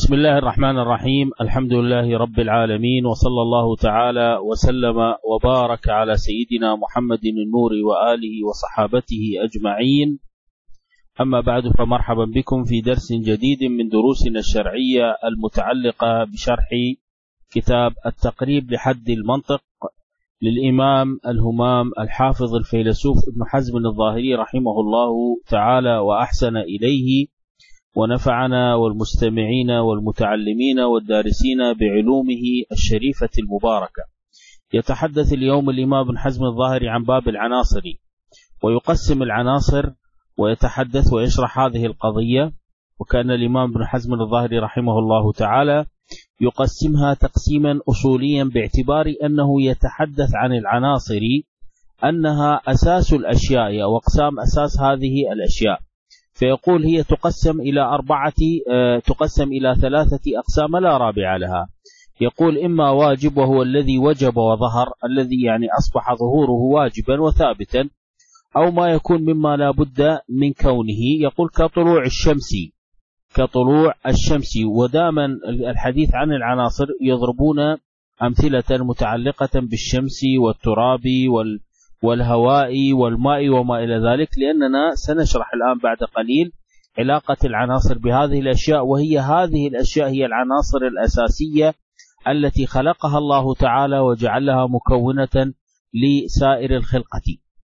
بسم الله الرحمن الرحيم. الحمد لله رب العالمين، وصلى الله تعالى وسلم وبارك على سيدنا محمد النور وآله وصحابته أجمعين. أما بعد، فمرحبا بكم في درس جديد من دروسنا الشرعية المتعلقة بشرح كتاب التقريب لحد المنطق للإمام الهمام الحافظ الفيلسوف ابن حزم الظاهري رحمه الله تعالى وأحسن إليه، ونفعنا والمستمعين والمتعلمين والدارسين بعلومه الشريفة المباركة. يتحدث اليوم الإمام ابن حزم الظاهري عن باب العناصر، ويقسم العناصر ويتحدث ويشرح هذه القضية. وكان الإمام ابن حزم الظاهري رحمه الله تعالى يقسمها تقسيما أصوليا، باعتبار أنه يتحدث عن العناصر أنها أساس الأشياء أو أقسام أساس هذه الأشياء. فيقول هي تقسم إلى ثلاثة أقسام لا رابع لها. يقول إما واجب، وهو الذي وجب وظهر، الذي يعني أصبح ظهوره واجبا وثابتا، أو ما يكون مما لا بد من كونه. يقول كطلوع الشمس. ودائما الحديث عن العناصر يضربون أمثلة متعلقة بالشمس والتراب والهواء والماء وما إلى ذلك، لأننا سنشرح الآن بعد قليل علاقة العناصر بهذه الأشياء، وهي هذه الأشياء هي العناصر الأساسية التي خلقها الله تعالى وجعلها مكونة لسائر الخلقة.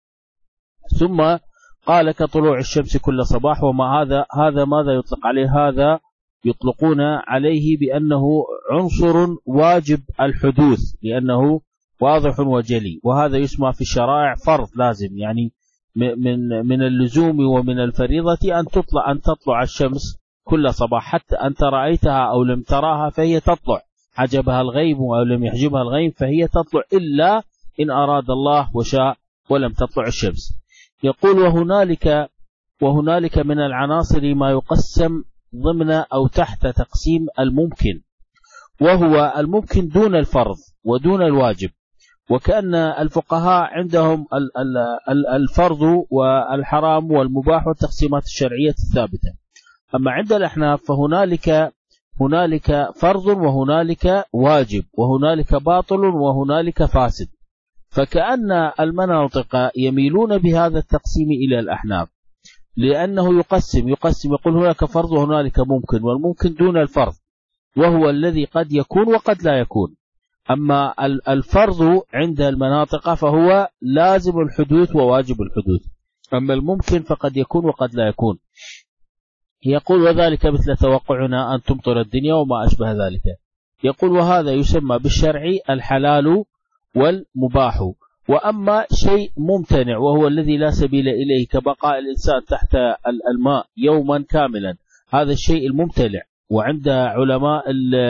ثم قال كطلوع الشمس كل صباح. وما هذا ماذا يطلق عليه؟ هذا يطلقون عليه بأنه عنصر واجب الحدوث، لأنه واضح وجلي، وهذا يسمى في الشرائع فرض لازم، يعني من اللزوم ومن الفريضة أن تطلع الشمس كل صباح، حتى أنت رأيتها أو لم تراها فهي تطلع، حجبها الغيب أو لم يحجبها الغيب فهي تطلع، إلا إن أراد الله وشاء ولم تطلع الشمس. يقول وهنالك من العناصر ما يقسم ضمن أو تحت تقسيم الممكن، وهو الممكن دون الفرض ودون الواجب. وكأن الفقهاء عندهم الفرض والحرام والمباح والتقسيمات الشرعية الثابتة. أما عند الأحناف فهنالك فرض وهنالك واجب، وهنالك باطل وهنالك فاسد. فكأن المناطق يميلون بهذا التقسيم إلى الأحناف، لأنه يقسم يقول هناك فرض وهنالك ممكن، والممكن دون الفرض، وهو الذي قد يكون وقد لا يكون. أما الفرض عند المناطق فهو لازم الحدوث وواجب الحدوث، أما الممكن فقد يكون وقد لا يكون. يقول وذلك مثل توقعنا أن تمطر الدنيا وما أشبه ذلك. يقول وهذا يسمى بالشرع الحلال والمباح. وأما شيء ممتنع وهو الذي لا سبيل إليه، كبقاء الإنسان تحت الماء يوما كاملا، هذا الشيء الممتنع، وعند علماء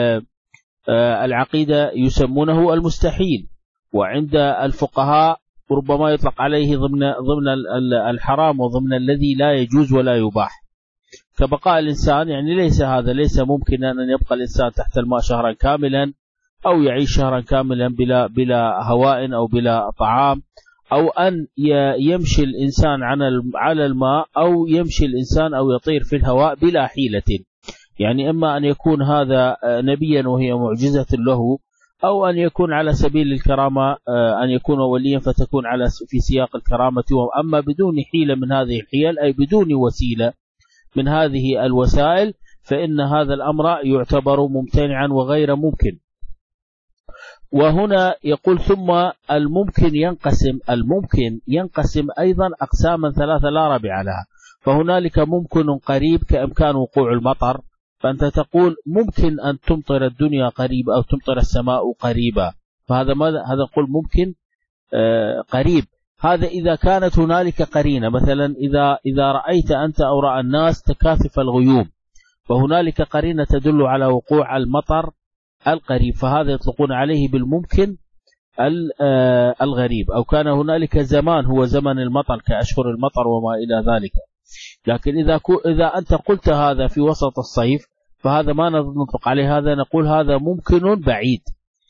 العقيدة يسمونه المستحيل، وعند الفقهاء ربما يطلق عليه ضمن الحرام وضمن الذي لا يجوز ولا يباح. كبقاء الإنسان، يعني ليس ممكنا أن يبقى الإنسان تحت الماء شهرا كاملا، أو يعيش شهرا كاملا بلا هواء أو بلا طعام، أو أن يمشي الإنسان على الماء، أو يمشي الإنسان أو يطير في الهواء بلا حيلة. يعني إما أن يكون هذا نبيا وهي معجزة له، أو أن يكون على سبيل الكرامة، أن يكون وليا فتكون في سياق الكرامة. أما بدون حيلة من هذه الحيل، أي بدون وسيلة من هذه الوسائل، فإن هذا الأمر يعتبر ممتنعا وغير ممكن. وهنا يقول ثم الممكن ينقسم أيضا أقساما ثلاثة لا رابع لها. فهنالك ممكن قريب كإمكان وقوع المطر، فأنت تقول ممكن أن تمطر الدنيا قريبا أو تمطر السماء قريبا، فهذا هذا نقول ممكن قريب. هذا إذا كانت هنالك قرينة، مثلا إذا رأيت أنت أو رأى الناس تكاثف الغيوم، فهنالك قرينة تدل على وقوع المطر القريب، فهذا يطلقون عليه بالممكن الغريب. أو كان هنالك زمان هو زمن المطر كأشهر المطر وما إلى ذلك. لكن إذا أنت قلت هذا في وسط الصيف، فهذا ما نطلق عليه، هذا نقول هذا ممكن بعيد.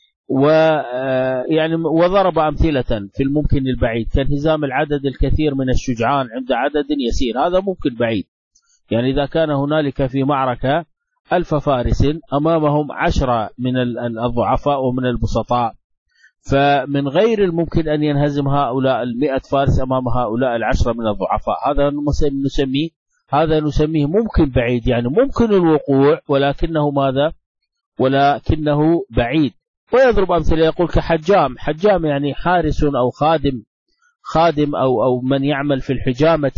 ويعني وضرب أمثلة في الممكن البعيد، كانهزام العدد الكثير من الشجعان عند عدد يسير، هذا ممكن بعيد. يعني إذا كان هنالك في معركة 1000 فارس أمامهم 10 من الضعفاء ومن البسطاء، فمن غير الممكن أن ينهزم هؤلاء 100 فارس أمام هؤلاء 10 من الضعفاء. هذا نسميه ممكن بعيد، يعني ممكن الوقوع ولكنه ماذا؟ ولكنه بعيد. ويضرب أمثلة يقول كحجام، حجام يعني حارس أو خادم أو من يعمل في الحجامة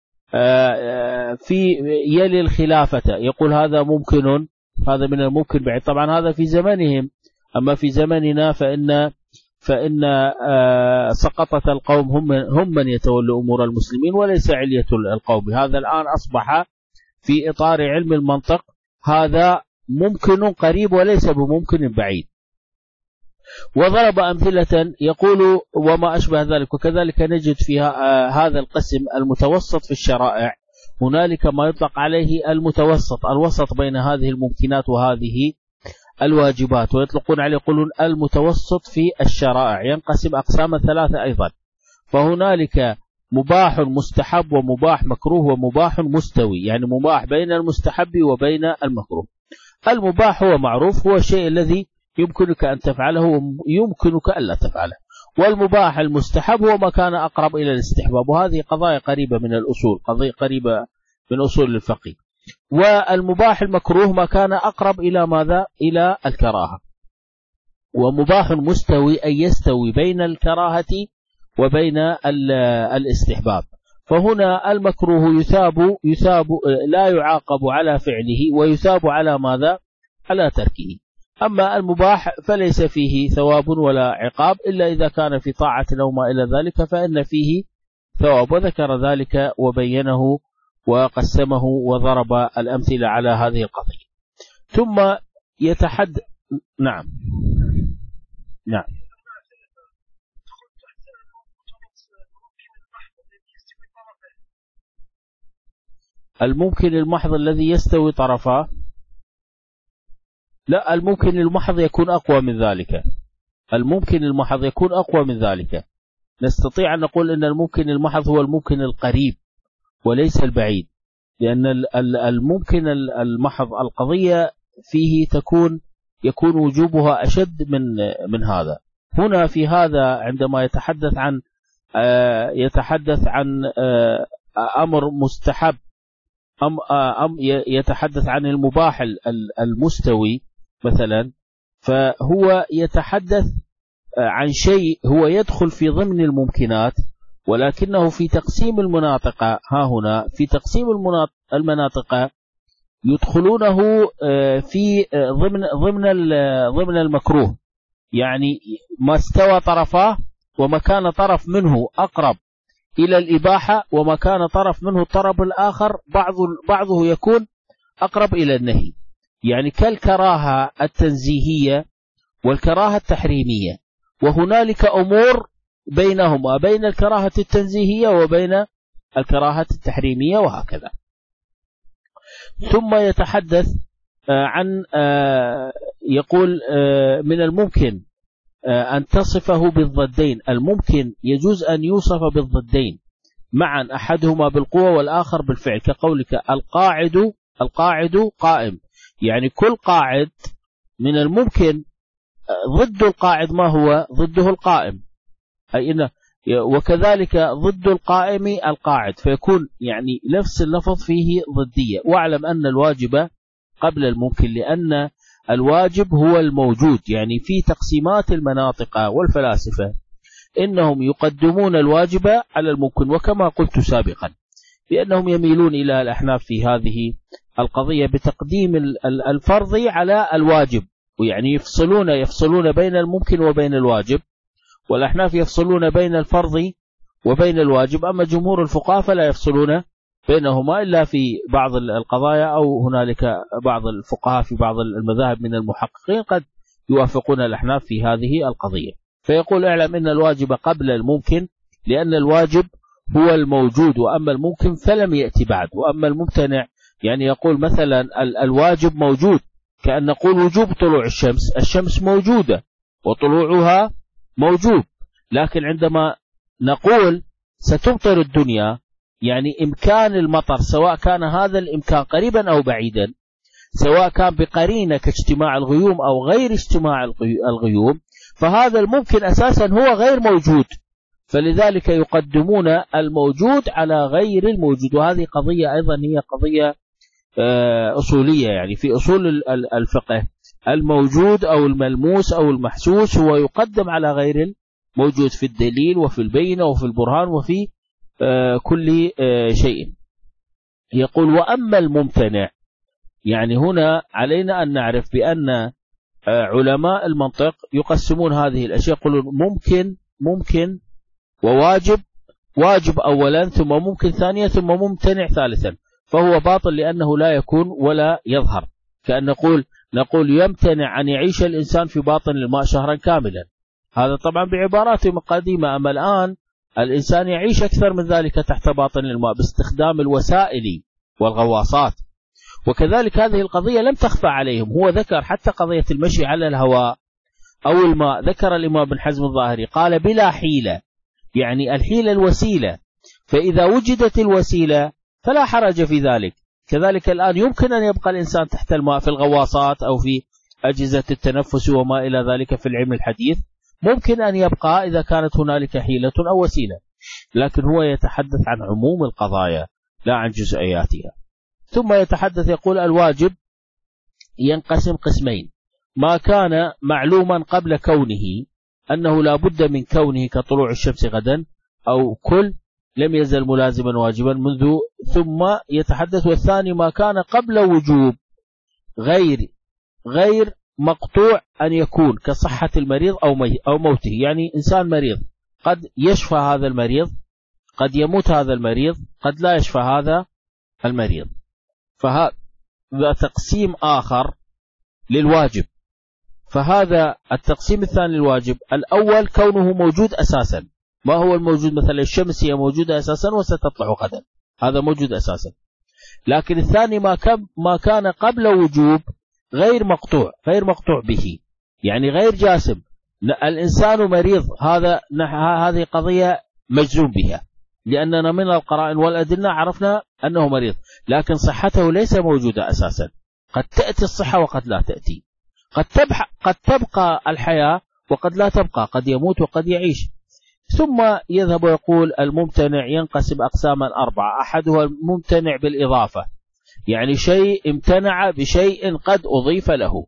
في يلي الخلافة، يقول هذا ممكن، هذا من الممكن بعيد. طبعا هذا في زمنهم، أما في زمننا فإن سقطة القوم هم من يتولوا أمور المسلمين وليس علية القوم. هذا الآن أصبح في إطار علم المنطق هذا ممكن قريب وليس بممكن بعيد. وضرب أمثلة يقول وما أشبه ذلك. وكذلك نجد فيها هذا القسم المتوسط في الشرائع، هنالك ما يطلق عليه المتوسط، الوسط بين هذه الممكنات وهذه الواجبات، ويطلقون عليه يقولون المتوسط في الشرائع، ينقسم أقسام 3 أيضا. فهنالك مباح مستحب ومباح مكروه ومباح مستوي، يعني مباح بين المستحب وبين المكروه. المباح هو معروف، هو الشيء الذي يمكنك أن تفعله ويمكنك ألا تفعله. والمباح المستحب هو ما كان أقرب إلى الاستحباب، وهذه قضايا قريبة من الأصول، قضايا قريبة من أصول الفقه. والمباح المكروه ما كان أقرب إلى ماذا؟ إلى الكراهة. ومباح مستوي أي يستوي بين الكراهة وبين الاستحباب. فهنا المكروه يثاب لا يعاقب على فعله ويثاب على ماذا؟ على تركه. أما المباح فليس فيه ثواب ولا عقاب إلا إذا كان في طاعة أو ما إلى ذلك فإن فيه ثواب، وذكر ذلك وبينه وقسمه وضرب الأمثلة على هذه القضية. ثم يتحدث نعم الممكن المحض الذي يستوي طرفاه، لا، الممكن المحض يكون أقوى من ذلك. الممكن المحض يكون أقوى من ذلك. نستطيع أن نقول أن الممكن المحض هو الممكن القريب وليس البعيد، لأن الممكن المحض القضية فيه يكون وجوبها أشد من هذا. هنا في هذا عندما يتحدث عن أمر مستحب، يتحدث عن المباح المستوي مثلا، فهو يتحدث عن شيء هو يدخل في ضمن الممكنات، ولكنه في تقسيم المناطق، ها هنا في تقسيم المناطق يدخلونه في ضمن المكروه، يعني ما استوى طرفاه وما كان طرف منه أقرب إلى الإباحة وما كان طرف منه الطرف الآخر بعضه يكون أقرب إلى النهي، يعني كالكراهة التنزيهية والكراهة التحريمية. وهنالك أمور بينهما، بين الكراهة التنزيهية وبين الكراهة التحريمية وهكذا. ثم يتحدث عن يقول من الممكن أن تصفه بالضدين. الممكن يجوز أن يوصف بالضدين معا، أحدهما بالقوة والآخر بالفعل، كقولك القاعد قائم، يعني كل قاعد من الممكن ضد القاعد ما هو؟ ضده القائم، أي إنه وكذلك ضد القائم القاعد، فيكون يعني نفس اللفظ فيه ضدية. واعلم أن الواجب قبل الممكن، لأن الواجب هو الموجود، يعني في تقسيمات المناطق والفلاسفة إنهم يقدمون الواجب على الممكن، وكما قلت سابقا بأنهم يميلون إلى الأحناف في هذه القضية بتقديم الفرض على الواجب، ويعني يفصلون بين الممكن وبين الواجب، والأحناف يفصلون بين الفرض وبين الواجب. أما جمهور الفقهاء فلا يفصلون بينهما إلا في بعض القضايا، أو هنالك بعض الفقهاء في بعض المذاهب من المحققين قد يوافقون الأحناف في هذه القضية. فيقول اعلم أن الواجب قبل الممكن، لأن الواجب هو الموجود، وأما الممكن فلم يأتي بعد. وأما الممتنع يعني يقول مثلا الواجب موجود، كأن نقول وجوب طلوع الشمس موجودة وطلوعها موجود، لكن عندما نقول ستمطر الدنيا، يعني إمكان المطر سواء كان هذا الإمكان قريبا أو بعيدا سواء كان بقرينة كاجتماع الغيوم أو غير اجتماع الغيوم، فهذا الممكن أساسا هو غير موجود، فلذلك يقدمون الموجود على غير الموجود. وهذه قضية أيضا هي قضية أصولية، يعني في أصول الفقه الموجود أو الملموس أو المحسوس هو يقدم على غير الموجود في الدليل وفي البينة وفي البرهان وفي كل شيء. يقول وأما الممتنع، يعني هنا علينا أن نعرف بأن علماء المنطق يقسمون هذه الأشياء، يقولون ممكن وواجب، واجب أولا ثم ممكن ثانيا ثم ممتنع ثالثا، فهو باطل لأنه لا يكون ولا يظهر. كأن نقول يمتنع أن يعيش الإنسان في باطن الماء شهرا كاملا، هذا طبعا بعبارات قديمة. أما الآن الإنسان يعيش أكثر من ذلك تحت باطن الماء باستخدام الوسائل والغواصات. وكذلك هذه القضية لم تخفى عليهم، هو ذكر حتى قضية المشي على الهواء أو الماء، ذكر الإمام بن حزم الظاهري قال بلا حيلة، يعني الحيلة الوسيلة، فإذا وجدت الوسيلة فلا حرج في ذلك. كذلك الآن يمكن أن يبقى الإنسان تحت الماء في الغواصات أو في أجهزة التنفس وما إلى ذلك في العلم الحديث، ممكن أن يبقى إذا كانت هنالك حيلة أو وسيلة، لكن هو يتحدث عن عموم القضايا لا عن جزئياتها. ثم يتحدث يقول الواجب ينقسم قسمين: ما كان معلوما قبل كونه أنه لا بد من كونه كطلوع الشمس غدا أو كل لم يزل ملازما واجبا منذ. ثم يتحدث والثاني ما كان قبل وجوب غير مقطوع أن يكون كصحة المريض أو موته، يعني إنسان مريض قد يشفى هذا المريض، قد يموت هذا المريض، قد لا يشفى هذا المريض، فهذا تقسيم آخر للواجب. فهذا التقسيم الثاني للواجب: الأول كونه موجود أساسا، ما هو الموجود؟ مثلا الشمس هي موجودة أساسا وستطلع غدا، هذا موجود أساسا. لكن الثاني ما كان قبل وجوب غير مقطوع به، يعني غير جاسم. الإنسان مريض، هذه قضية مجزوم بها، لأننا من القرائن والأدلة عرفنا أنه مريض، لكن صحته ليس موجودة أساسا، قد تأتي الصحة وقد لا تأتي، قد تبقى الحياة وقد لا تبقى، قد يموت وقد يعيش. ثم يذهب ويقول الممتنع ينقسم أقساما 4: أحدها الممتنع بالإضافة، يعني شيء امتنع بشيء قد أضيف له،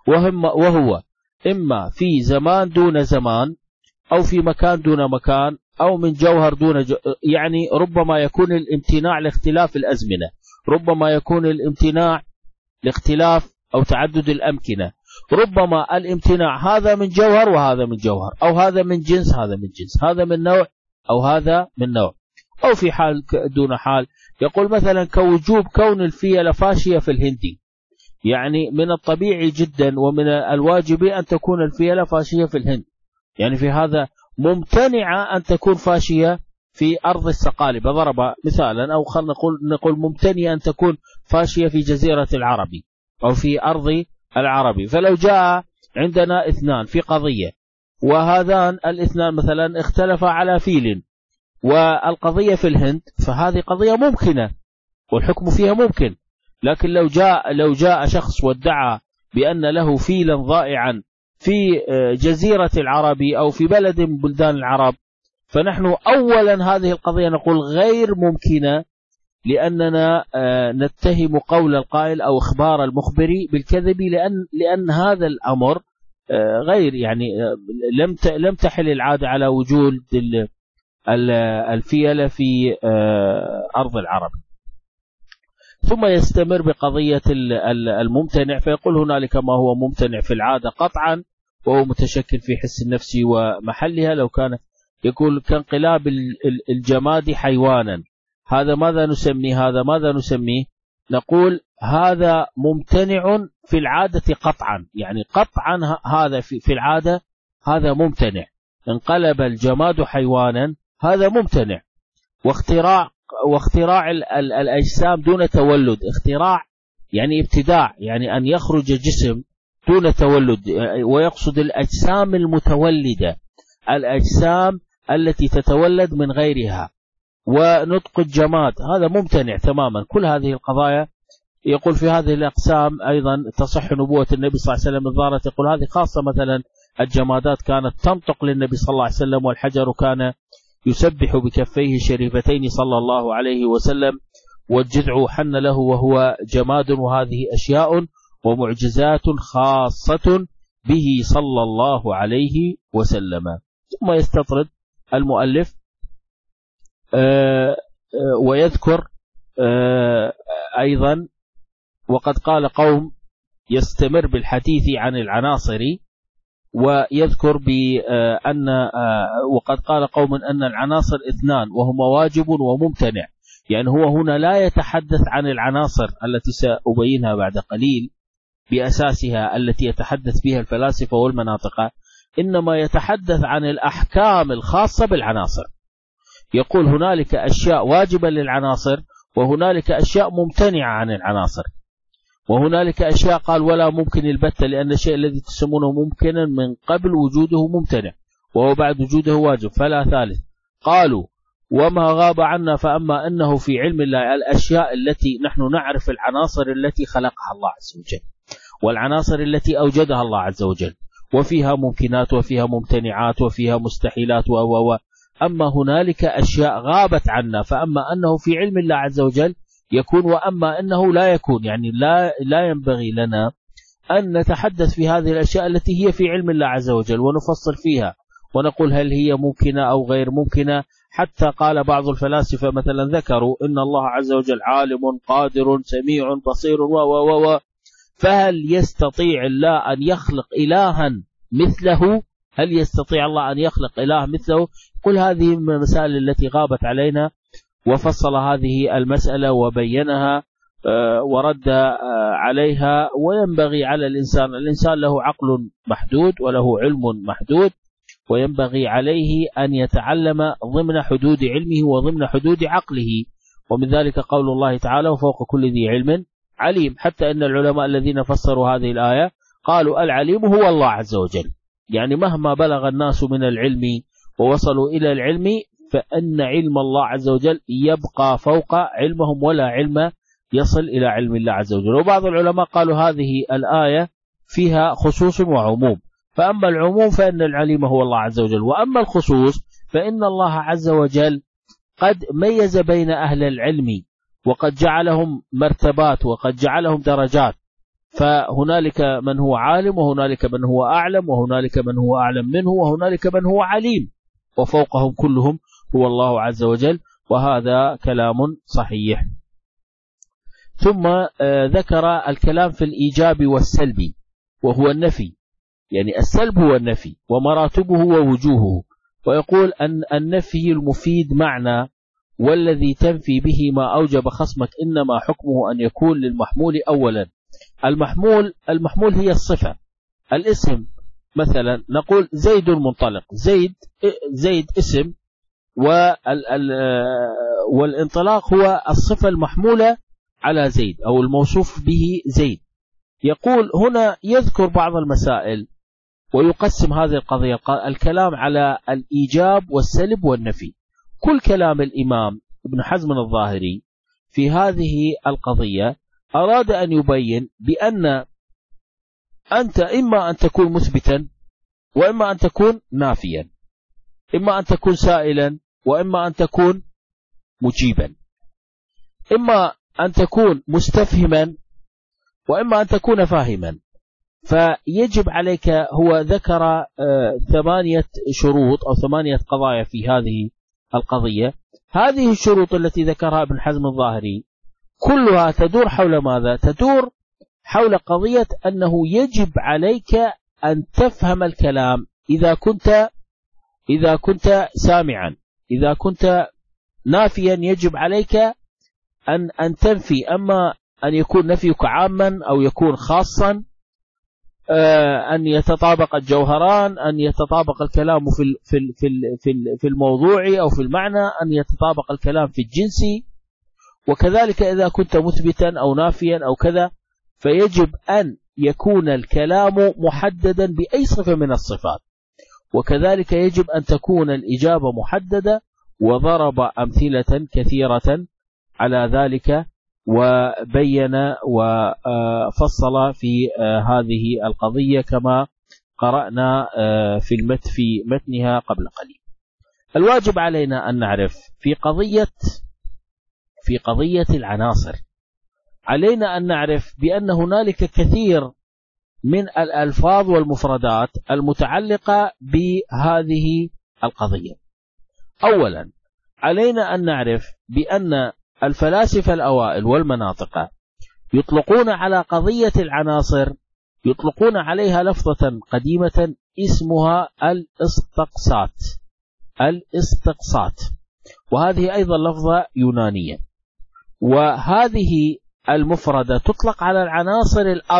وهو إما في زمان دون زمان، أو في مكان دون مكان، أو من جوهر دون يعني ربما يكون الامتناع لاختلاف الأزمنة، ربما يكون الامتناع لاختلاف أو تعدد الأمكنة، ربما الامتناع هذا من جوهر وهذا من جوهر، أو هذا من جنس هذا من جنس، هذا من نوع أو هذا من نوع، أو في حال دون حال. يقول مثلا كوجوب كون الفيلة فاشية في الهندي، يعني من الطبيعي جدا ومن الواجب أن تكون الفيلة فاشية في الهند، يعني في هذا ممتنعة أن تكون فاشية في أرض السقالب، ضرب مثالا، أو خلنا نقول ممتنعة أن تكون فاشية في جزيرة العربي أو في أرض العربي. فلو جاء عندنا اثنان في قضية، وهذان الاثنان مثلا اختلفا على فيل، والقضية في الهند، فهذه قضية ممكنة والحكم فيها ممكن. لكن لو جاء شخص وادعى بأن له فيلا ضائعا في جزيرة العربي أو في بلد من بلدان العرب، فنحن أولا هذه القضية نقول غير ممكنة، لأننا نتهم قول القائل أو إخبار المخبر بالكذب، لأن هذا الأمر غير، يعني لم تحل العادة على وجود الفيلة في أرض العرب. ثم يستمر بقضية الممتنع، فيقول هنالك ما هو ممتنع في العادة قطعا وهو متشكل في حس النفس ومحلها، لو كان يقول كانقلاب الجماد حيوانا، هذا ماذا نسميه؟ نقول هذا ممتنع في العادة قطعا، يعني قطعا هذا في العادة هذا ممتنع. انقلب الجماد حيوانا هذا ممتنع. واختراع الأجسام دون تولد، اختراع يعني ابتداع، يعني أن يخرج جسم دون تولد، ويقصد الأجسام المتولدة، الأجسام التي تتولد من غيرها. ونطق الجماد هذا ممتنع تماما. كل هذه القضايا يقول في هذه الأقسام أيضا تصح نبوة النبي صلى الله عليه وسلم الظاهرة، يقول هذه خاصة، مثلا الجمادات كانت تنطق للنبي صلى الله عليه وسلم، والحجر كان يسبح بكفيه الشريفتين صلى الله عليه وسلم، والجذع حن له وهو جماد، وهذه أشياء ومعجزات خاصة به صلى الله عليه وسلم. ثم يستطرد المؤلف ويذكر أيضا وقد قال قوم، يستمر بالحديث عن العناصر، ويذكر بأن وقد قال قوم أن العناصر اثنان وهما واجب وممتنع. يعني هو هنا لا يتحدث عن العناصر التي سأبينها بعد قليل بأساسها التي يتحدث بها الفلاسفة والمناطق، إنما يتحدث عن الأحكام الخاصة بالعناصر. يقول هنالك أشياء واجبة للعناصر، وهنالك أشياء ممتنعة عن العناصر، وهنالك أشياء قال ولا ممكن البتة، لأن الشيء الذي تسمونه ممكنا من قبل وجوده ممتنع، وهو بعد وجوده واجب، فلا ثالث. قالوا وما غاب عنا فأما أنه في علم الله الأشياء التي نحن نعرف العناصر التي خلقها الله عز وجل، والعناصر التي أوجدها الله عز وجل، وفيها ممكنات وفيها ممتنعات وفيها مستحيلات أما هنالك أشياء غابت عنا، فأما أنه في علم الله عز وجل يكون، وأما أنه لا يكون. يعني لا ينبغي لنا أن نتحدث في هذه الأشياء التي هي في علم الله عز وجل ونفصل فيها ونقول هل هي ممكنة أو غير ممكنة. حتى قال بعض الفلاسفة مثلا ذكروا إن الله عز وجل عالم قادر سميع بصير فهل يستطيع الله أن يخلق إلها مثله؟ هل يستطيع الله أن يخلق إله مثله؟ كل هذه من المسائل التي غابت علينا، وفصل هذه المسألة وبينها ورد عليها. وينبغي على الإنسان له عقل محدود وله علم محدود، وينبغي عليه أن يتعلم ضمن حدود علمه وضمن حدود عقله. ومن ذلك قول الله تعالى وفوق كل ذي علم عليم. حتى أن العلماء الذين فسروا هذه الآية قالوا العليم هو الله عز وجل. يعني مهما بلغ الناس من العلم ووصلوا إلى العلم، فإن علم الله عز وجل يبقى فوق علمهم، ولا علم يصل إلى علم الله عز وجل. وبعض العلماء قالوا هذه الآية فيها خصوص وعموم، فأما العموم فإن العليم هو الله عز وجل، وأما الخصوص فإن الله عز وجل قد ميز بين أهل العلم، وقد جعلهم مرتبات، وقد جعلهم درجات. فهنالك من هو عالم، وهنالك من هو أعلم، وهنالك من هو أعلم منه، وهنالك من هو عليم، وفوقهم كلهم هو الله عز وجل. وهذا كلام صحيح. ثم ذكر الكلام في الإيجاب والسلب، وهو النفي. يعني السلب هو النفي ومراتبه ووجوهه. ويقول أن النفي المفيد معنى، والذي تنفي به ما أوجب خصمك إنما حكمه أن يكون للمحمول أولا. المحمول هي الصفة. الاسم مثلا نقول زيد منطلق، زيد اسم، والانطلاق هو الصفة المحمولة على زيد أو الموصوف به زيد. يقول هنا يذكر بعض المسائل ويقسم هذه القضية الكلام على الإيجاب والسلب والنفي. كل كلام الإمام ابن حزم الظاهري في هذه القضية أراد أن يبين بأن أنت إما أن تكون مثبتا، وإما أن تكون نافيا، إما أن تكون سائلا، وإما أن تكون مجيبا، إما أن تكون مستفهما، وإما أن تكون فاهما. فيجب عليك، هو ذكر 8 شروط أو 8 قضايا في هذه القضية. هذه الشروط التي ذكرها ابن حزم الظاهري كلها تدور حول ماذا؟ تدور حول قضية أنه يجب عليك أن تفهم الكلام إذا كنت سامعا. إذا كنت نافيا يجب عليك أن تنفي، أما أن يكون نفيك عاما أو يكون خاصا، أن يتطابق الجوهران، أن يتطابق الكلام في الموضوع أو في المعنى، أن يتطابق الكلام في الجنس. وكذلك إذا كنت مثبتا أو نافيا أو كذا، فيجب أن يكون الكلام محددا بأي صفة من الصفات. وكذلك يجب أن تكون الإجابة محددة، وضرب أمثلة كثيرة على ذلك وبين وفصل في هذه القضية كما قرأنا في متنها قبل قليل. الواجب علينا أن نعرف في قضية العناصر، علينا أن نعرف بأن هنالك كثير من الألفاظ والمفردات المتعلقة بهذه القضية. أولا علينا أن نعرف بأن الفلاسفة الأوائل والمناطق يطلقون على قضية العناصر، يطلقون عليها لفظة قديمة اسمها الاستقصات، وهذه أيضا لفظة يونانية. وهذه المفردة تطلق على العناصر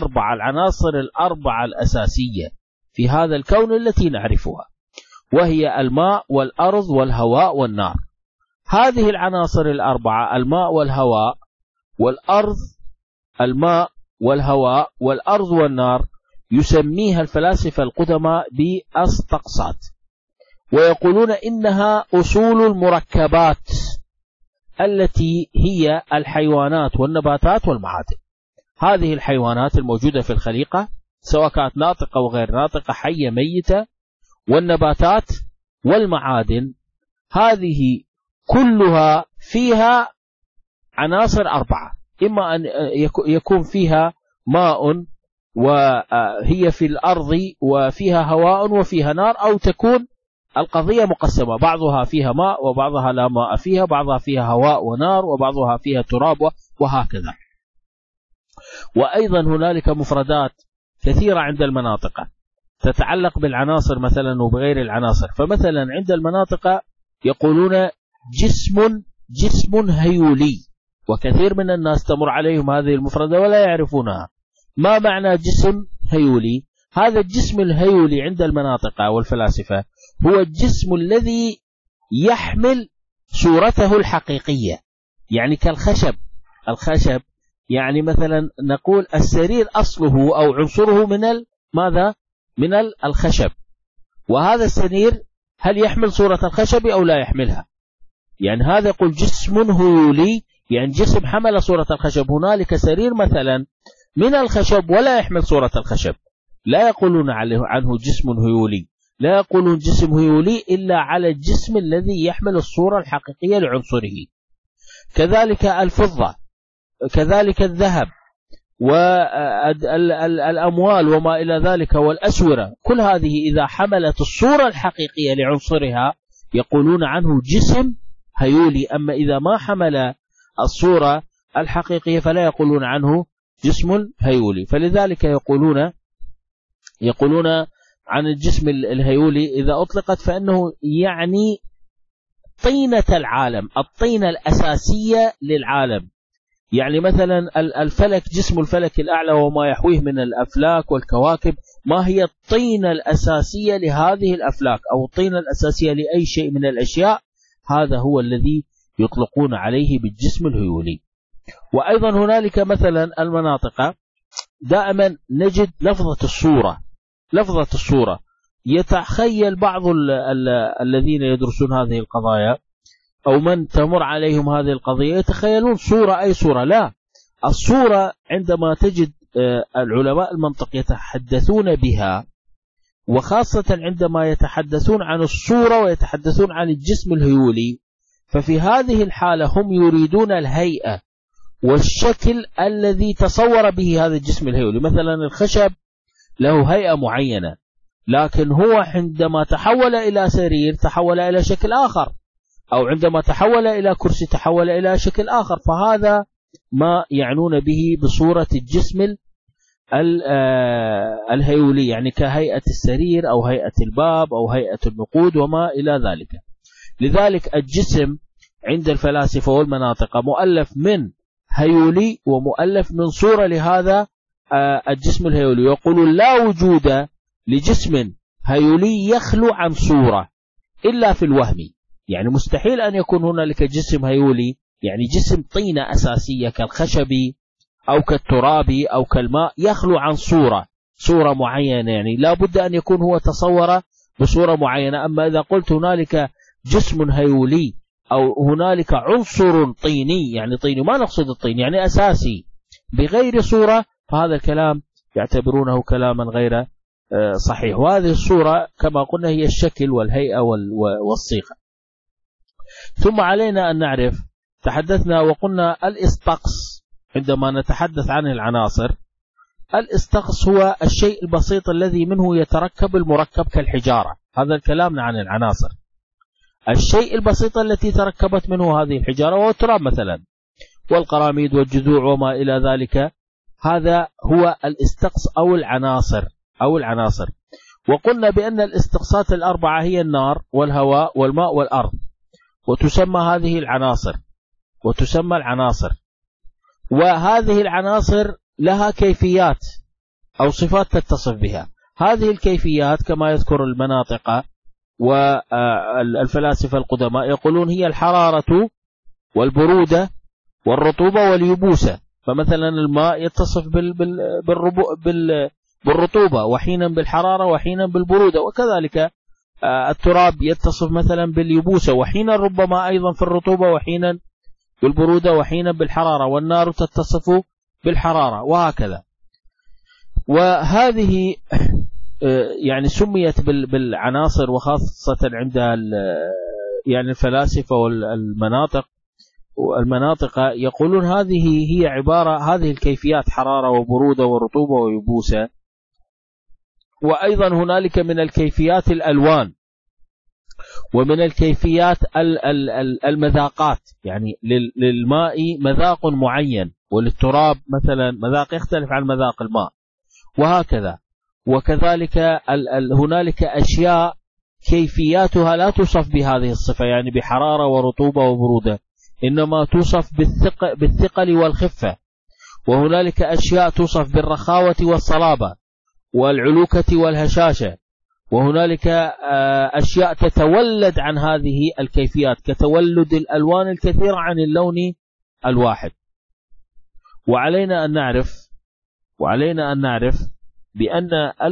الأربعة الأساسية في هذا الكون التي نعرفها، وهي الماء والأرض والهواء والنار. هذه العناصر الأربعة، الماء والهواء والأرض، الماء والهواء والأرض والنار، يسميها الفلاسفة القدماء بأستقصات، ويقولون إنها أصول المركبات التي هي الحيوانات والنباتات والمعادن. هذه الحيوانات الموجودة في الخليقة سواء كانت ناطقة وغير ناطقة، حية ميتة، والنباتات والمعادن، هذه كلها فيها عناصر أربعة. إما أن يكون فيها ماء وهي في الأرض وفيها هواء وفيها نار، أو تكون القضية مقسمة، بعضها فيها ماء وبعضها لا ماء فيها، بعضها فيها هواء ونار وبعضها فيها تراب وهكذا. وأيضا هنالك مفردات كثيرة عند المناطق تتعلق بالعناصر مثلا وبغير العناصر. فمثلا عند المناطق يقولون جسم هيولي، وكثير من الناس تمر عليهم هذه المفردة ولا يعرفونها. ما معنى جسم هيولي؟ هذا الجسم الهيولي عند المناطق والفلاسفة هو الجسم الذي يحمل صورته الحقيقية، يعني كالخشب. الخشب يعني مثلا نقول السرير أصله أو عنصره من الخشب، وهذا السرير هل يحمل صورة الخشب أو لا يحملها؟ يعني هذا يقول جسم هيولي، يعني جسم حمل صورة الخشب. هنالك سرير مثلا من الخشب ولا يحمل صورة الخشب، لا يقولون عنه جسم هيولي، لا يقولون جسم هيولي إلا على الجسم الذي يحمل الصورة الحقيقية لعنصره. كذلك الفضة، كذلك الذهب والأموال وما إلى ذلك والأسورة، كل هذه إذا حملت الصورة الحقيقية لعنصرها يقولون عنه جسم هيولي. أما إذا ما حمل الصورة الحقيقية فلا يقولون عنه جسم هيولي. فلذلك يقولون عن الجسم الهيولي إذا أطلقت فإنه يعني طينة العالم، الطينة الأساسية للعالم. يعني مثلا الفلك، جسم الفلك الأعلى وما يحويه من الأفلاك والكواكب، ما هي الطينة الأساسية لهذه الأفلاك أو الطينة الأساسية لأي شيء من الأشياء، هذا هو الذي يطلقون عليه بالجسم الهيولي. وأيضا هنالك مثلا المناطق دائما نجد لفظة الصورة. يتخيل بعض الذين يدرسون هذه القضايا أو من تمر عليهم هذه القضية يتخيلون صورة أي صورة. لا، الصورة عندما تجد العلماء المنطق يتحدثون بها، وخاصة عندما يتحدثون عن الصورة ويتحدثون عن الجسم الهيولي، ففي هذه الحالة هم يريدون الهيئة والشكل الذي تصور به هذا الجسم الهيولي. مثلا الخشب له هيئة معينة، لكن هو عندما تحول إلى سرير تحول إلى شكل آخر، أو عندما تحول إلى كرسي تحول إلى شكل آخر. فهذا ما يعنون به بصورة الجسم الهيولي، يعني كهيئة السرير أو هيئة الباب أو هيئة النقود وما إلى ذلك. لذلك الجسم عند الفلاسفة والمناطق مؤلف من هيولي ومؤلف من صورة لهذا الجسم الهيولي. يقولون لا وجود لجسم هيولي يخلو عن صورة إلا في الوهم، يعني مستحيل أن يكون هنالك جسم هيولي يعني جسم طينة أساسية كالخشب أو كالتراب أو كالماء يخلو عن صورة معينة، يعني لا بد أن يكون هو تصور بصورة معينة. أما إذا قلت هنالك جسم هيولي أو هنالك عنصر طيني، يعني طيني ما نقصد الطين يعني أساسي بغير صورة، فهذا الكلام يعتبرونه كلاما غير صحيح. وهذه الصورة كما قلنا هي الشكل والهيئة والصيغة. ثم علينا أن نعرف، تحدثنا وقلنا الاستقص عندما نتحدث عن العناصر، الاستقص هو الشيء البسيط الذي منه يتركب المركب كالحجارة، هذا الكلام عن العناصر. الشيء البسيط التي تركبت منه هذه الحجارة والتراب مثلا والقراميد والجذوع وما إلى ذلك، هذا هو الاستقص أو العناصر. وقلنا بأن الاستقصات الأربعة هي النار والهواء والماء والأرض، وتسمى هذه العناصر. وهذه العناصر لها كيفيات أو صفات تتصف بها. هذه الكيفيات كما يذكر المناطق والفلاسفة القدماء يقولون هي الحرارة والبرودة والرطوبة واليبوسة. فمثلا الماء يتصف بالرطوبة وحينا بالحرارة وحينا بالبرودة، وكذلك التراب يتصف مثلا باليبوسة وحينا ربما أيضا في الرطوبة وحينا بالبرودة وحينا بالحرارة، والنار تتصف بالحرارة وهكذا. وهذه يعني سميت بالعناصر، وخاصة عند يعني الفلاسفة والمناطق يقولون هذه هي عبارة، هذه الكيفيات حرارة وبرودة ورطوبة ويبوسة. وأيضا هنالك من الكيفيات الألوان، ومن الكيفيات المذاقات، يعني للماء مذاق معين وللتراب مثلا مذاق يختلف عن مذاق الماء وهكذا. وكذلك هنالك أشياء كيفياتها لا توصف بهذه الصفة، يعني بحرارة ورطوبة وبرودة، إنما توصف بالثقل والخفة. وهنالك أشياء توصف بالرخاوة والصلابة والعلوكة والهشاشة. وهنالك أشياء تتولد عن هذه الكيفيات كتولد الألوان الكثيرة عن اللون الواحد. وعلينا أن نعرف بأن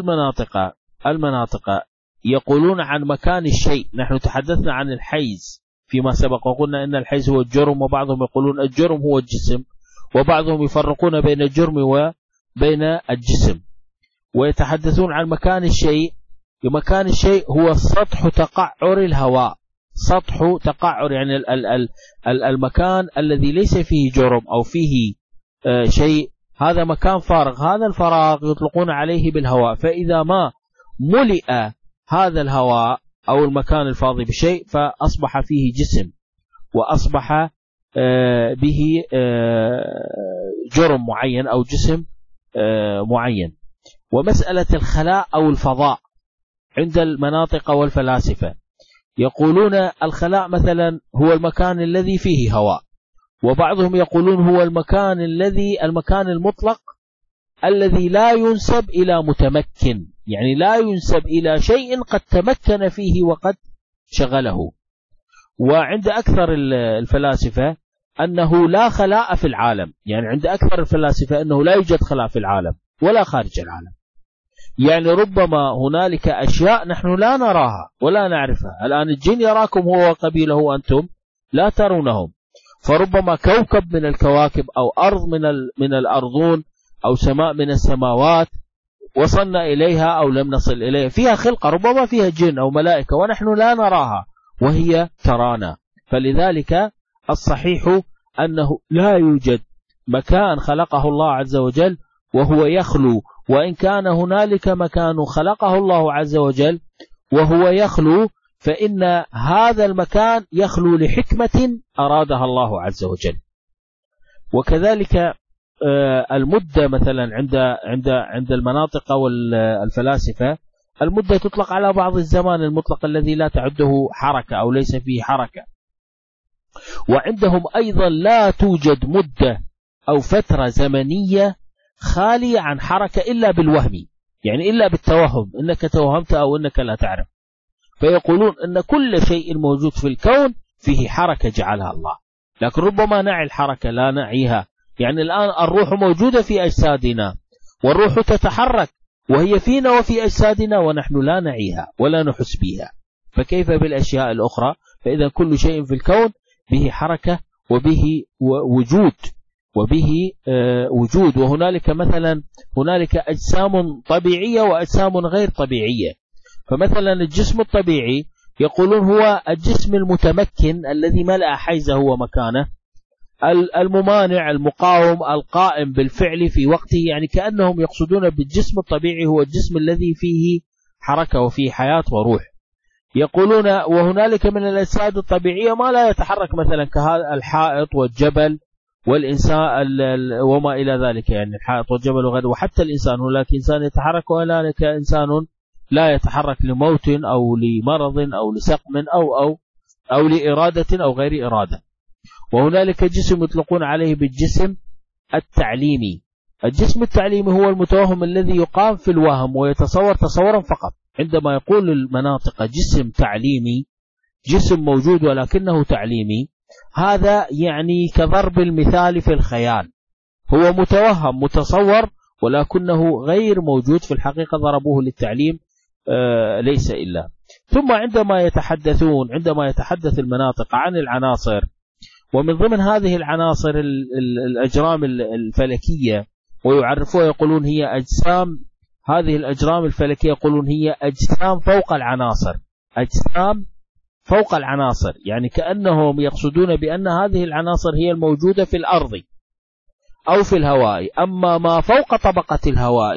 المناطق يقولون عن مكان الشيء. نحن تحدثنا عن الحيز فيما سبق وقلنا إن الحيز هو الجرم، وبعضهم يقولون الجرم هو الجسم، وبعضهم يفرقون بين الجرم وبين الجسم. ويتحدثون عن مكان الشيء، مكان الشيء هو سطح تقعر الهواء، سطح تقعر يعني المكان الذي ليس فيه جرم أو فيه شيء، هذا مكان فارغ. هذا الفراغ يطلقون عليه بالهواء. فإذا ما ملئ هذا الهواء أو المكان الفاضي بشيء فأصبح فيه جسم، وأصبح به جرم معين أو جسم معين. ومسألة الخلاء أو الفضاء عند المناطق والفلاسفة يقولون الخلاء مثلا هو المكان الذي فيه هواء، وبعضهم يقولون هو المكان المطلق الذي لا ينسب إلى متمكن، يعني لا ينسب إلى شيء قد تمكن فيه وقد شغله. وعند أكثر الفلاسفة أنه لا خلاء في العالم، يعني عند أكثر الفلاسفة أنه لا يوجد خلاء في العالم ولا خارج العالم. يعني ربما هنالك أشياء نحن لا نراها ولا نعرفها. الآن الجن يراكم هو وقبيله وأنتم لا ترونهم، فربما كوكب من الكواكب أو أرض من الأرضون أو سماء من السماوات وصلنا إليها أو لم نصل إليها، فيها خلقة ربما فيها جن أو ملائكة ونحن لا نراها وهي ترانا. فلذلك الصحيح أنه لا يوجد مكان خلقه الله عز وجل وهو يخلو، وإن كان هنالك مكان خلقه الله عز وجل وهو يخلو فإن هذا المكان يخلو لحكمة أرادها الله عز وجل. وكذلك المدة مثلا عند المناطق والفلاسفة، المدة تطلق على بعض الزمان المطلق الذي لا تعده حركة أو ليس فيه حركة. وعندهم أيضا لا توجد مدة أو فترة زمنية خالية عن حركة إلا بالوهم، يعني إلا بالتوهم، إنك توهمت أو إنك لا تعرف. فيقولون أن كل شيء موجود في الكون فيه حركة جعلها الله، لكن ربما نعي الحركة لا نعيها. يعني الآن الروح موجودة في أجسادنا والروح تتحرك وهي فينا وفي أجسادنا ونحن لا نعيها ولا نحس بها، فكيف بالأشياء الأخرى؟ فإذا كل شيء في الكون به حركة وبه وجود. وهنالك مثلا هنالك أجسام طبيعية وأجسام غير طبيعية. فمثلا الجسم الطبيعي يقولون هو الجسم المتمكن الذي ملأ حيزه ومكانه، الممانع المقاوم القائم بالفعل في وقته، يعني كأنهم يقصدون بالجسم الطبيعي هو الجسم الذي فيه حركة وفيه حياة وروح. يقولون وهنالك من الأجساد الطبيعية ما لا يتحرك، مثلا كهذا الحائط والجبل والإنسان وما إلى ذلك، يعني الحائط والجبل وغيره، وحتى الإنسان هناك إنسان يتحرك وهنالك إنسان لا يتحرك لموت أو لمرض أو لسقم أو لإرادة أو غير إرادة. وهنالك جسم يطلقون عليه بالجسم التعليمي. الجسم التعليمي هو المتوهم الذي يقام في الوهم ويتصور تصورا فقط. عندما يقول المناطق جسم تعليمي، جسم موجود ولكنه تعليمي، هذا يعني كضرب المثال في الخيال، هو متوهم متصور ولكنه غير موجود في الحقيقة، ضربوه للتعليم ليس إلا. ثم عندما يتحدث المناطق عن العناصر، ومن ضمن هذه العناصر الأجرام الفلكية، ويعرفوها يقولون هي أجسام، هذه الأجرام الفلكية يقولون هي أجسام فوق العناصر، أجسام فوق العناصر، يعني كأنهم يقصدون بأن هذه العناصر هي الموجودة في الأرض أو في الهواء، أما ما فوق طبقة الهواء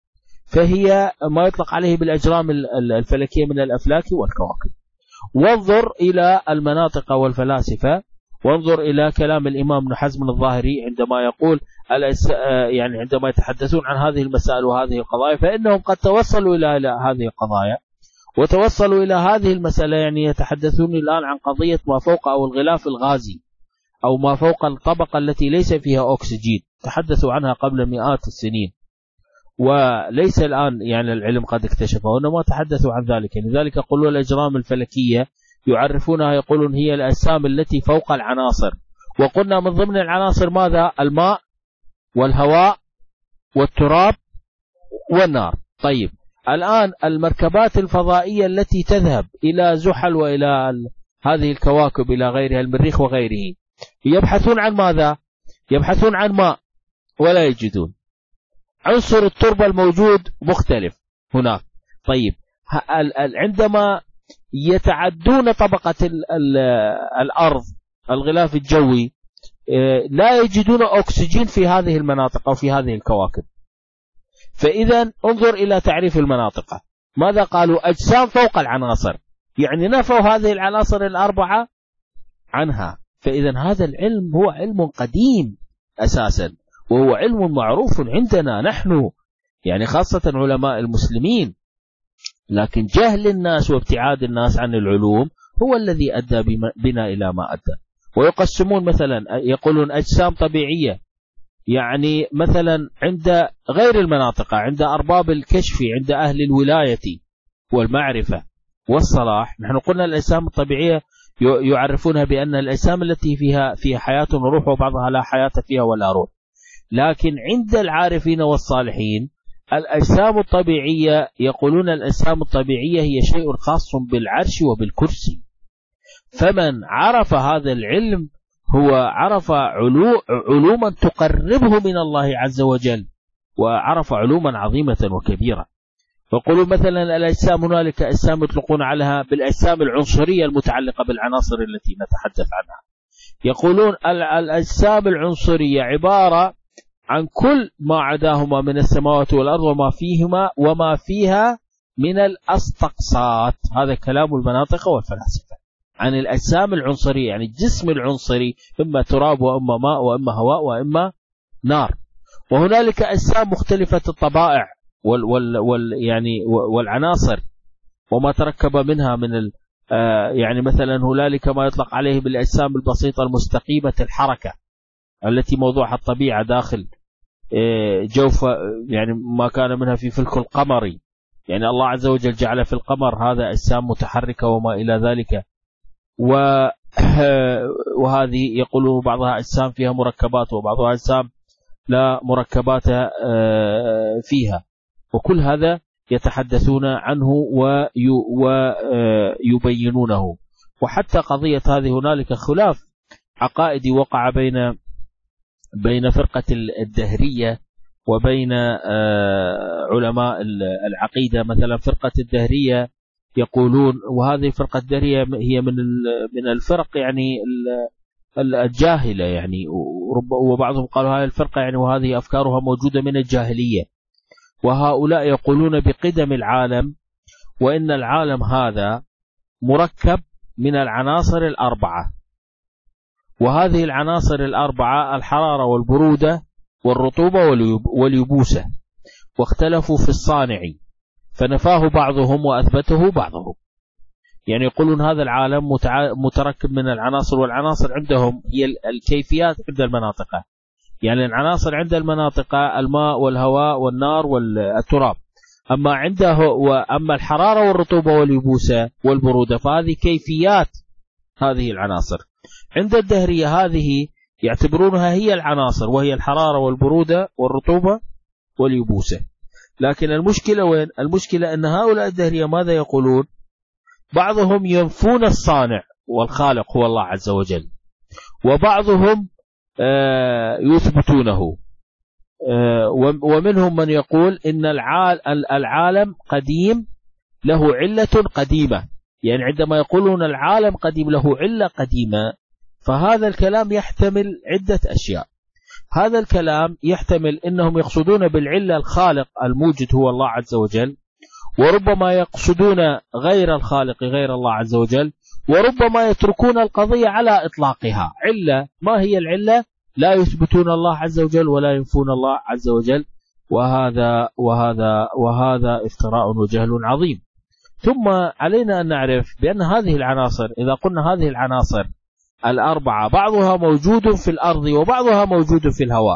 فهي ما يطلق عليه بالأجرام الفلكية من الأفلاك والكواكب. وانظر إلى المناطق والفلاسفة، وانظر إلى كلام الإمام ابن حزم الظاهري عندما يقول يعني عندما يتحدثون عن هذه المسائل وهذه القضايا، فإنهم قد توصلوا إلى هذه القضايا وتوصلوا إلى هذه المسألة. يعني يتحدثون الآن عن قضية ما فوق أو الغلاف الغازي أو ما فوق الطبقة التي ليس فيها أكسجين، تحدثوا عنها قبل مئات السنين، وليس الآن يعني العلم قد اكتشفه، وإنما تحدثوا عن ذلك. لذلك يقولون الأجرام الفلكية يعرفونها يقولون هي الأجسام التي فوق العناصر. وقلنا من ضمن العناصر ماذا؟ الماء والهواء والتراب والنار. طيب الآن المركبات الفضائية التي تذهب إلى زحل وإلى هذه الكواكب إلى غيرها، المريخ وغيره، يبحثون عن ماذا؟ يبحثون عن ماء ولا يجدون. عنصر التربة الموجود مختلف هناك. طيب عندما يتعدون طبقة الأرض الغلاف الجوي لا يجدون أكسجين في هذه المناطق أو في هذه الكواكب. فإذا انظر إلى تعريف المناطق، ماذا قالوا؟ أجسام فوق العناصر، يعني نفوا هذه العناصر الأربعة عنها. فإذا هذا العلم هو علم قديم أساسا، وهو علم معروف عندنا نحن، يعني خاصة علماء المسلمين، لكن جهل الناس وابتعاد الناس عن العلوم هو الذي أدى بنا إلى ما أدى. ويقسمون مثلا يقولون أجسام طبيعية، يعني مثلا عند غير المناطق، عند أرباب الكشف، عند أهل الولاية والمعرفة والصلاح. نحن قلنا الأجسام الطبيعية يعرفونها بأن الأجسام التي فيها حياة وروح وبعضها لا حياة فيها ولا روح. لكن عند العارفين والصالحين الأجسام الطبيعية يقولون الأجسام الطبيعية هي شيء خاص بالعرش وبالكرسي. فمن عرف هذا العلم هو عرف علوما تقربه من الله عز وجل، وعرف علوما عظيمة وكبيرة. يقولون مثلا الأجسام، هنالك أجسام يطلقون عليها بالأجسام العنصرية المتعلقة بالعناصر التي نتحدث عنها. يقولون الأجسام العنصرية عبارة عن كل ما عداهما من السماوات والأرض وما فيها من الأسطقسات. هذا كلام المناطق والفلاسفة عن الأجسام العنصرية، يعني الجسم العنصري إما تراب وإما ماء وإما هواء وإما نار. وهنالك أجسام مختلفة الطبائع والعناصر وما تركب منها من يعني مثلا هنالك ما يطلق عليه بالأجسام البسيطة المستقيمة الحركة التي موضوعها الطبيعة داخل جوف، يعني ما كان منها في فلك القمري، يعني الله عز وجل جعل في القمر هذا أجسام متحركة وما إلى ذلك. وهذه يقولون بعضها أجسام فيها مركبات وبعضها أجسام لا مركبات فيها، وكل هذا يتحدثون عنه ويبينونه. وحتى قضية هذه هنالك خلاف عقائدي وقع بين فرقة الدهرية وبين علماء العقيدة. مثلا فرقة الدهرية يقولون، وهذه فرقة الدهرية هي من الفرق يعني الجاهلة يعني، وبعضهم قالوا هذه الفرقة يعني وهذه أفكارها موجودة من الجاهلية، وهؤلاء يقولون بقدم العالم، وإن العالم هذا مركب من العناصر الأربعة، وهذه العناصر الأربعة الحرارة والبرودة والرطوبة واليبوسة، واختلفوا في الصانع فنفاه بعضهم وأثبته بعضهم. يعني يقولون هذا العالم متركب من العناصر، والعناصر عندهم هي الكيفيات عند المناطق، يعني العناصر عند المناطق الماء والهواء والنار والتراب، أما الحرارة والرطوبة واليبوسة والبرودة فهذه كيفيات هذه العناصر. عند الدهرية هذه يعتبرونها هي العناصر، وهي الحرارة والبرودة والرطوبة واليبوسة. لكن المشكلة وين؟ المشكلة أن هؤلاء الدهرية ماذا يقولون؟ بعضهم ينفون الصانع والخالق هو الله عز وجل، وبعضهم يثبتونه، ومنهم من يقول إن العالم قديم له علة قديمة. يعني عندما يقولون العالم قديم له علة قديمة، فهذا الكلام يحتمل عدة أشياء. هذا الكلام يحتمل أنهم يقصدون بالعلة الخالق الموجد هو الله عز وجل، وربما يقصدون غير الخالق غير الله عز وجل، وربما يتركون القضية على إطلاقها. علة، ما هي العلة؟ لا يثبتون الله عز وجل ولا ينفون الله عز وجل، وهذا افتراء وجهل عظيم. ثم علينا أن نعرف بأن هذه العناصر، إذا قلنا هذه العناصر الأربعة بعضها موجود في الأرض وبعضها موجود في الهواء،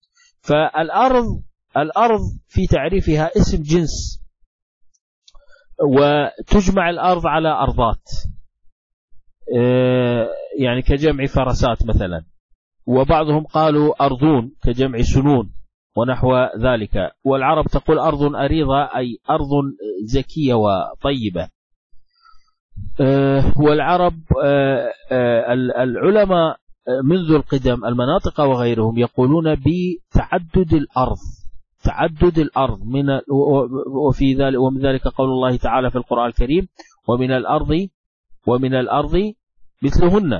فالأرض في تعريفها اسم جنس، وتجمع الأرض على أرضات، يعني كجمع فرسات مثلا، وبعضهم قالوا أرضون كجمع سنون ونحو ذلك. والعرب تقول أرض أريضة أي أرض زكية وطيبة. والعرب العلماء منذ القدم المناطق وغيرهم يقولون بتعدد الأرض، تعدد الأرض ومن ذلك قول الله تعالى في القرآن الكريم ومن الأرض مثلهن.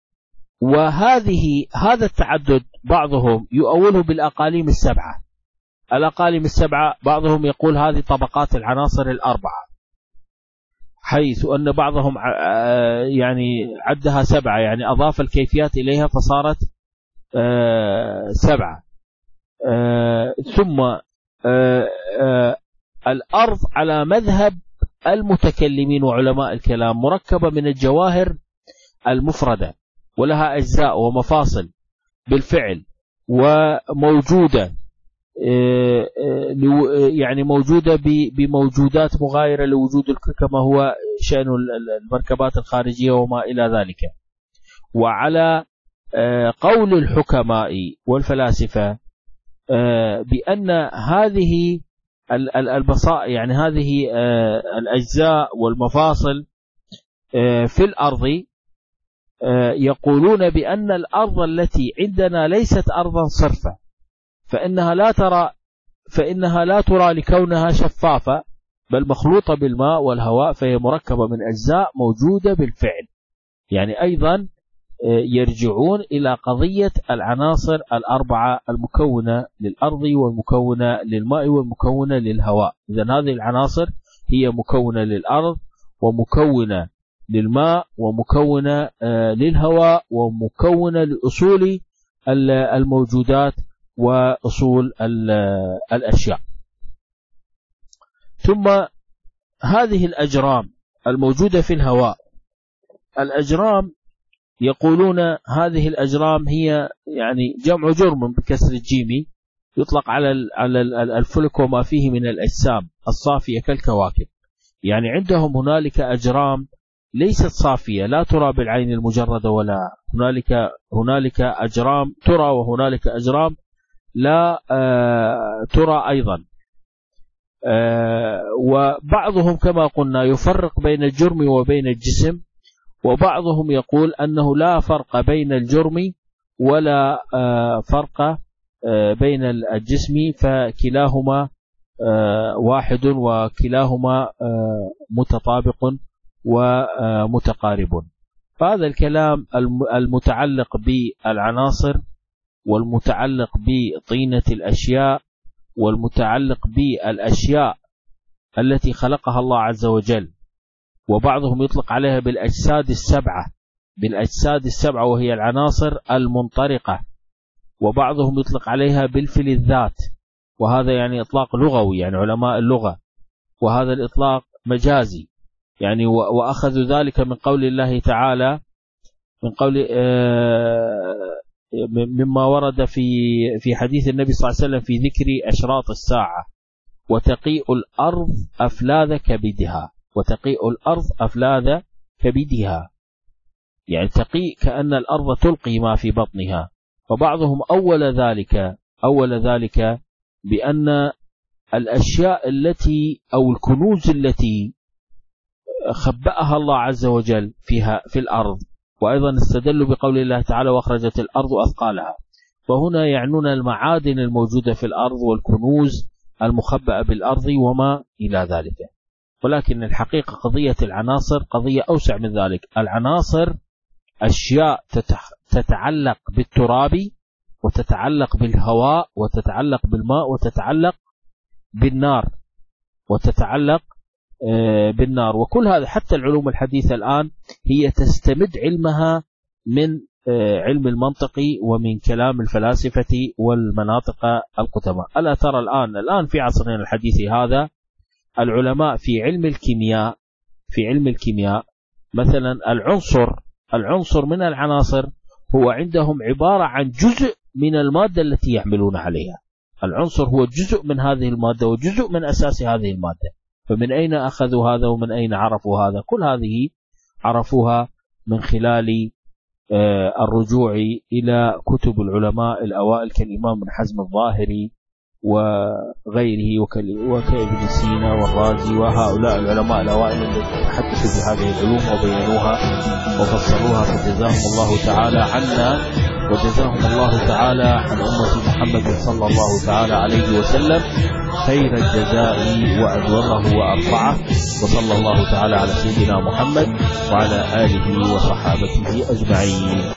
هذا التعدد بعضهم يؤوله بالأقاليم السبعة. الأقاليم السبعة بعضهم يقول هذه طبقات العناصر الأربعة، حيث أن بعضهم يعني عدها سبعة، يعني أضاف الكيفيات إليها فصارت سبعة. ثم الأرض على مذهب المتكلمين وعلماء الكلام مركبة من الجواهر المفردة، ولها أجزاء ومفاصل بالفعل، وموجودة يعني موجودة بموجودات مغايرة لوجود كما هو شأن المركبات الخارجية وما إلى ذلك. وعلى قول الحكماء والفلاسفة بأن هذه البصائر، يعني هذه الأجزاء والمفاصل في الأرض، يقولون بأن الأرض التي عندنا ليست أرضا صرفة، فإنها لا ترى لكونها شفافة، بل مخلوطة بالماء والهواء، فهي مركبة من أجزاء موجودة بالفعل. يعني أيضا يرجعون إلى قضية العناصر الأربعة المكونة للأرض والمكونة للماء والمكونة للهواء. إذن هذه العناصر هي مكونة للأرض ومكونة للماء ومكونة للهواء ومكونة لأصول الموجودات وأصول الأشياء. ثم هذه الأجرام الموجودة في الهواء، الأجرام يقولون هذه الأجرام هي يعني جمع جرم بكسر الجيم، يطلق على الفلك وما فيه من الأجسام الصافية كالكواكب. يعني عندهم هنالك أجرام ليست صافية لا ترى بالعين المجردة، ولا هنالك أجرام ترى وهنالك أجرام لا ترى أيضا. وبعضهم كما قلنا يفرق بين الجرم وبين الجسم، وبعضهم يقول أنه لا فرق بين الجرم ولا فرق بين الجسم، فكلاهما واحد وكلاهما متطابق ومتقارب. فهذا الكلام المتعلق بالعناصر والمتعلق بطينة الأشياء والمتعلق بالأشياء التي خلقها الله عز وجل، وبعضهم يطلق عليها بالأجساد السبعة وهي العناصر المنطرقة، وبعضهم يطلق عليها بالفلذات، وهذا يعني إطلاق لغوي يعني علماء اللغة، وهذا الإطلاق مجازي يعني، وأخذوا ذلك من قول الله تعالى، من قول مما ورد في حديث النبي صلى الله عليه وسلم في ذكر أشراط الساعة: وتقيء الأرض أفلاذ كبدها، يعني تقيء كأن الأرض تلقي ما في بطنها. وبعضهم أول ذلك بأن الأشياء التي أو الكنوز التي خبأها الله عز وجل في الأرض، وأيضا استدلوا بقول الله تعالى: وأخرجت الأرض أثقالها، فهنا يعنون المعادن الموجودة في الأرض والكنوز المخبأة بالأرض وما إلى ذلك. ولكن الحقيقة قضية العناصر قضية أوسع من ذلك. العناصر أشياء تتعلق بالتراب، وتتعلق بالهواء، وتتعلق بالماء، وتتعلق بالنار، وكل هذا حتى العلوم الحديثة الآن هي تستمد علمها من علم المنطق ومن كلام الفلاسفة والمناطق القدماء. ألا ترى الآن في عصرنا الحديث هذا العلماء في علم الكيمياء مثلا العنصر من العناصر هو عندهم عبارة عن جزء من المادة التي يعملون عليها. العنصر هو جزء من هذه المادة وجزء من أساس هذه المادة. فمن أين أخذوا هذا ومن أين عرفوا هذا؟ كل هذه عرفوها من خلال الرجوع إلى كتب العلماء الأوائل كالإمام بن حزم الظاهري وغيره وكابن سينا والرازي، وهؤلاء العلماء الأوائل الذين تحدثوا بهذه العلوم وبينوها وفصلوها، فجزاهم الله تعالى عنا وجزاهم الله تعالى عن أمة محمد صلى الله تعالى عليه وسلم خير الجزاء وأجوره وأرفعه، وصلى الله تعالى على سيدنا محمد وعلى آله وصحابته أجمعين.